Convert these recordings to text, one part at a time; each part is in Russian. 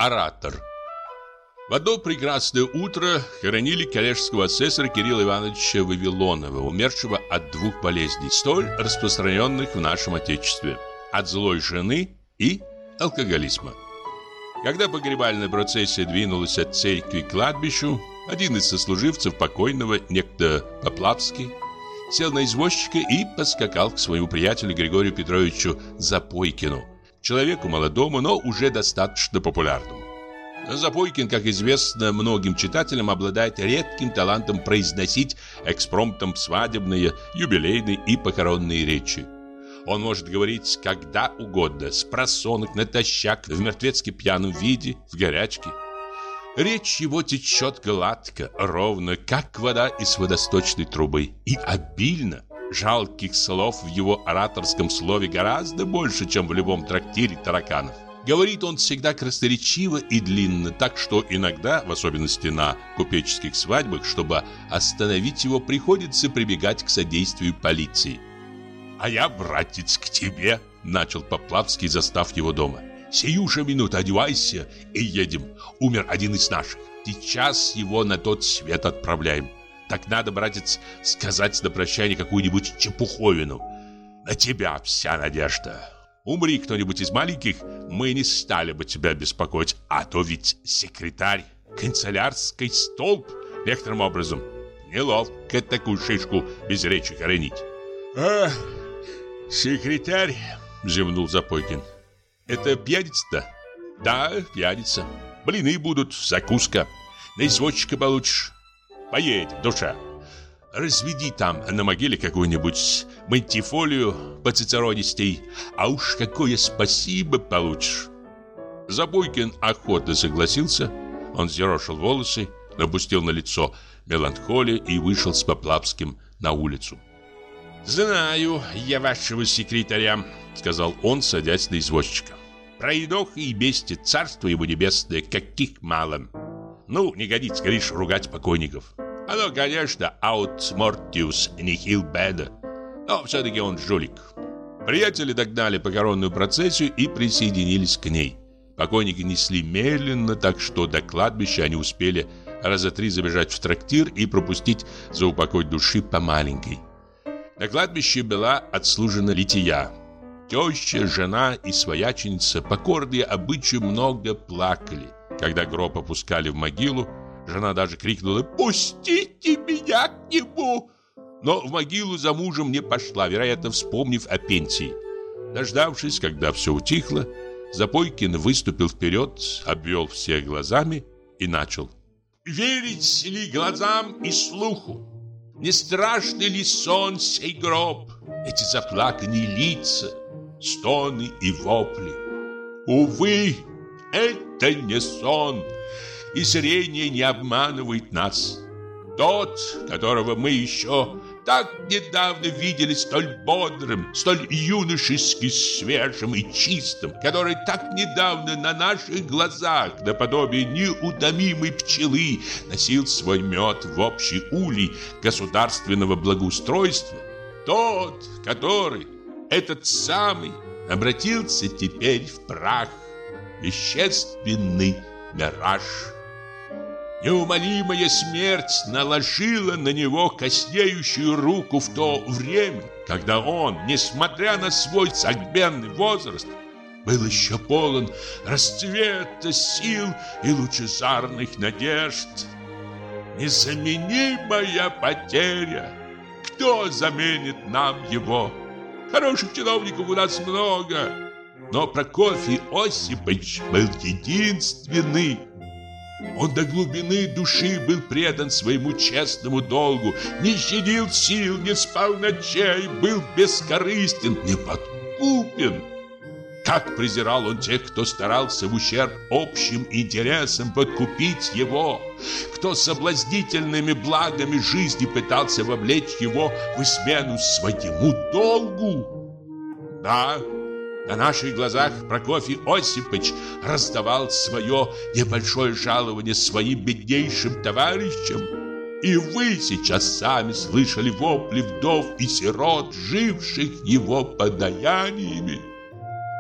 Оратор. В одно прекрасное утро хоронили коллежского асессора Кирилла Ивановича Вавилонова, умершего от двух болезней, столь распространенных в нашем Отечестве: от злой жены и алкоголизма. Когда погребальная процессия двинулась от церкви к кладбищу, один из сослуживцев покойного, некто Поплавский, сел на извозчика и поскакал к своему приятелю Григорию Петровичу Запойкину, человеку молодому, но уже достаточно популярному. Запойкин, как известно многим читателям, обладает редким талантом произносить экспромтом свадебные, юбилейные и похоронные речи. Он может говорить когда угодно, спросонок, натощак, в мертвецки пьяном виде, в горячке. Речь его течет гладко, ровно, как вода из водосточной трубы, и обильно. Жалких слов в его ораторском слове гораздо больше, чем в любом трактире тараканов. Говорит он всегда красноречиво и длинно, так что иногда, в особенности на купеческих свадьбах, чтобы остановить его, приходится прибегать к содействию полиции. «А я, братец, к тебе», — начал Поплавский, застав его дома. «Сию же минуту одевайся и едем. Умер один из наших. Сейчас его на тот свет отправляем. Так надо, братец, сказать на прощание какую-нибудь чепуховину. На тебя вся надежда. Умри кто-нибудь из маленьких, мы не стали бы тебя беспокоить. А то ведь секретарь, канцелярский столб, некоторым образом. Неловко такую шишку без речи хоронить». Секретарь, зевнул Запойкин. «Это пьяница-то?» Да, пьяница. Блины будут, закуска. На извозчика получишь. Поедем, душа. Разведи там на могиле какую-нибудь мантифолию поцицеронистей, а уж какое спасибо получишь». Запойкин охотно согласился. Он взъерошил волосы, напустил на лицо меланхолию и вышел с Поплавским на улицу. «Знаю я вашего секретаря», — сказал он, садясь на извозчика. «Пройдох и бестит, царство его небесное, каких мало. Ну, не годится, говоришь, ругать покойников. Оно, конечно, aut mortius nihil bene, но все-таки он жулик». Приятели догнали похоронную процессию и присоединились к ней. Покойники несли медленно, так что до кладбища они успели раза три забежать в трактир и пропустить за упокой души по маленькой. На кладбище была отслужена лития. Теща, жена и свояченица, покорные обычаю, много плакали. Когда гроб опускали в могилу, жена даже крикнула: «Пустите меня к нему!» Но в могилу за мужем не пошла, вероятно, вспомнив о пенсии. Дождавшись, когда все утихло, Запойкин выступил вперед, обвел всех глазами и начал: «Верить ли глазам и слуху? Не страшный ли сон сей гроб? Эти заплаканные лица, стоны и вопли? Увы, это не сон, и зрение не обманывает нас. Тот, которого мы еще так недавно видели столь бодрым, столь юношески свежим и чистым, который так недавно на наших глазах, наподобие неутомимой пчелы, носил свой мед в общий улей государственного благоустройства, тот, который, этот самый, обратился теперь в прах, вещественный мираж. Неумолимая смерть наложила на него коснеющую руку в то время, когда он, несмотря на свой согбенный возраст, был еще полон расцвета сил и лучезарных надежд. Незаменимая потеря. Кто заменит нам его? Хороших чиновников у нас много, но Прокофий Осипович был единственный. Он до глубины души был предан своему честному долгу, не щадил сил, не спал ночей, был бескорыстен, неподкупен. Как презирал он тех, кто старался в ущерб общим интересам подкупить его, кто соблазнительными благами жизни пытался вовлечь его в измену своему долгу. Да, на наших глазах Прокофий Осипович раздавал свое небольшое жалование своим беднейшим товарищам. И вы сейчас сами слышали вопли вдов и сирот, живших его подаяниями.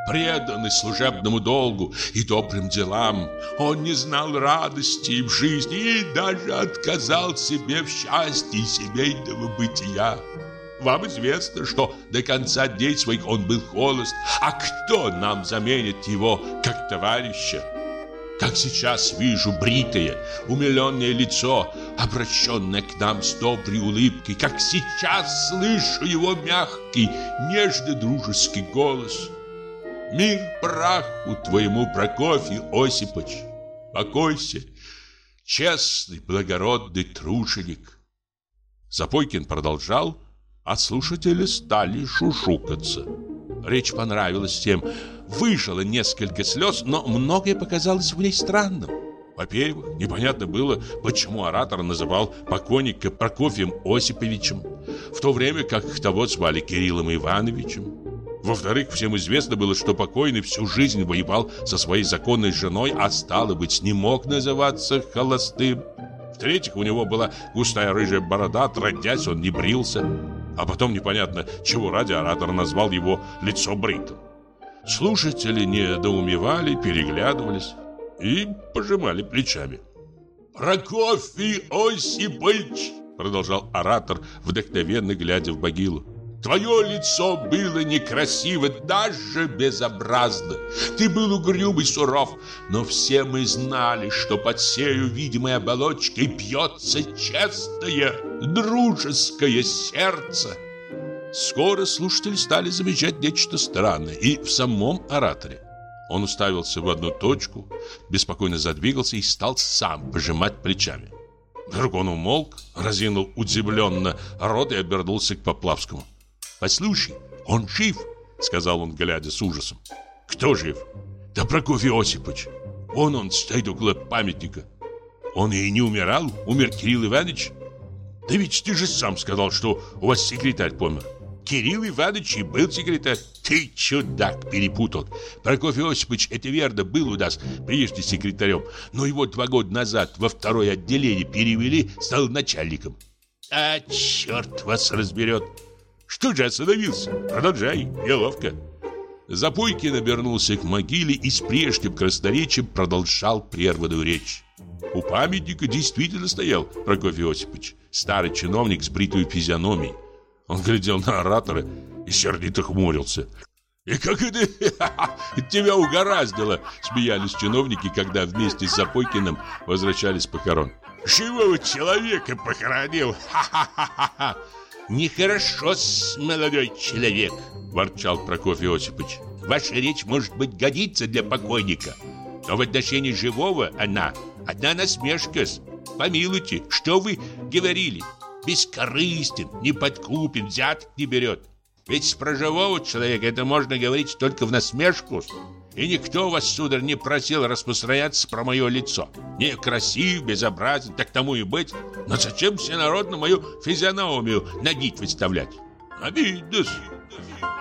преданный служебному долгу и добрым делам. Он не знал радости в жизни и даже отказал себе в счастье семейного бытия. Вам известно, что до конца дней своих он был холост, а кто нам заменит его как товарища? Как сейчас вижу бритое, умиленное лицо, обращенное к нам с доброй улыбкой, как сейчас слышу его мягкий, нежно-дружеский голос. Мир праху твоему, Прокофий Осипович! Покойся, честный, благородный труженик. Запойкин продолжал, а слушатели стали шушукаться. Речь понравилась всем. Выжило несколько слез, но многое показалось в ней странным. Во-первых, непонятно было, почему оратор называл покойника Прокофием Осиповичем, в то время как того звали Кириллом Ивановичем. Во-вторых, всем известно было, что покойный всю жизнь воевал со своей законной женой, а стало быть, не мог называться холостым. В-третьих, у него была густая рыжая борода, отродясь, он не брился. А потом непонятно, чего ради оратор назвал его лицо бритым. Слушатели недоумевали, переглядывались и пожимали плечами. «Прокофий Осипович!» — продолжал оратор, вдохновенно глядя в могилу. «Твое лицо было некрасиво, даже безобразно. Ты был угрюм и суров, но все мы знали, что под сею видимой оболочкой бьется честное, дружеское сердце». Скоро слушатели стали замечать нечто странное и в самом ораторе. Он уставился в одну точку, беспокойно задвигался и стал сам пожимать плечами. Вдруг он умолк, разинул удивленно рот и обернулся к Поплавскому. «Послушай, он жив!» — сказал он, глядя с ужасом. «Кто жив?» «Да Прокофий Осипович. Вон он стоит около памятника». «Он и не умирал? Умер Кирилл Иванович?» «Да ведь ты же сам сказал, что у вас секретарь помер». «Кирилл Иванович и был секретарь». «Ты, чудак, перепутал. Прокофий Осипович, это верно, был у нас прежде секретарем, но его 2 года назад во 2-е отделение перевели, стал начальником». «А черт вас разберет! Что же остановился? Продолжай, неловко». Запойкин обернулся к могиле и с прежним красноречием продолжал прерванную речь. У памятника действительно стоял Прокофий Осипович, старый чиновник с бритой физиономией. Он глядел на оратора и сердито хмурился. «И как это тебя угораздило?» — смеялись чиновники, когда вместе с Запойкиным возвращались с похорон. «Живого человека похоронил! Ха-ха-ха-ха!» «Нехорошо-с, молодой человек!» — ворчал Прокофий Осипович. «Ваша речь, может быть, годится для покойника, но в отношении живого она одна насмешка-с. Помилуйте, что вы говорили? Бескорыстен, не подкупен, взяток не берет. Ведь про живого человека это можно говорить только в насмешку. И никто вас, сударь, не просил распространяться про мое лицо. Не красив, безобразен, так тому и быть. Но зачем всенародно мою физиономию на гид выставлять? Обидно.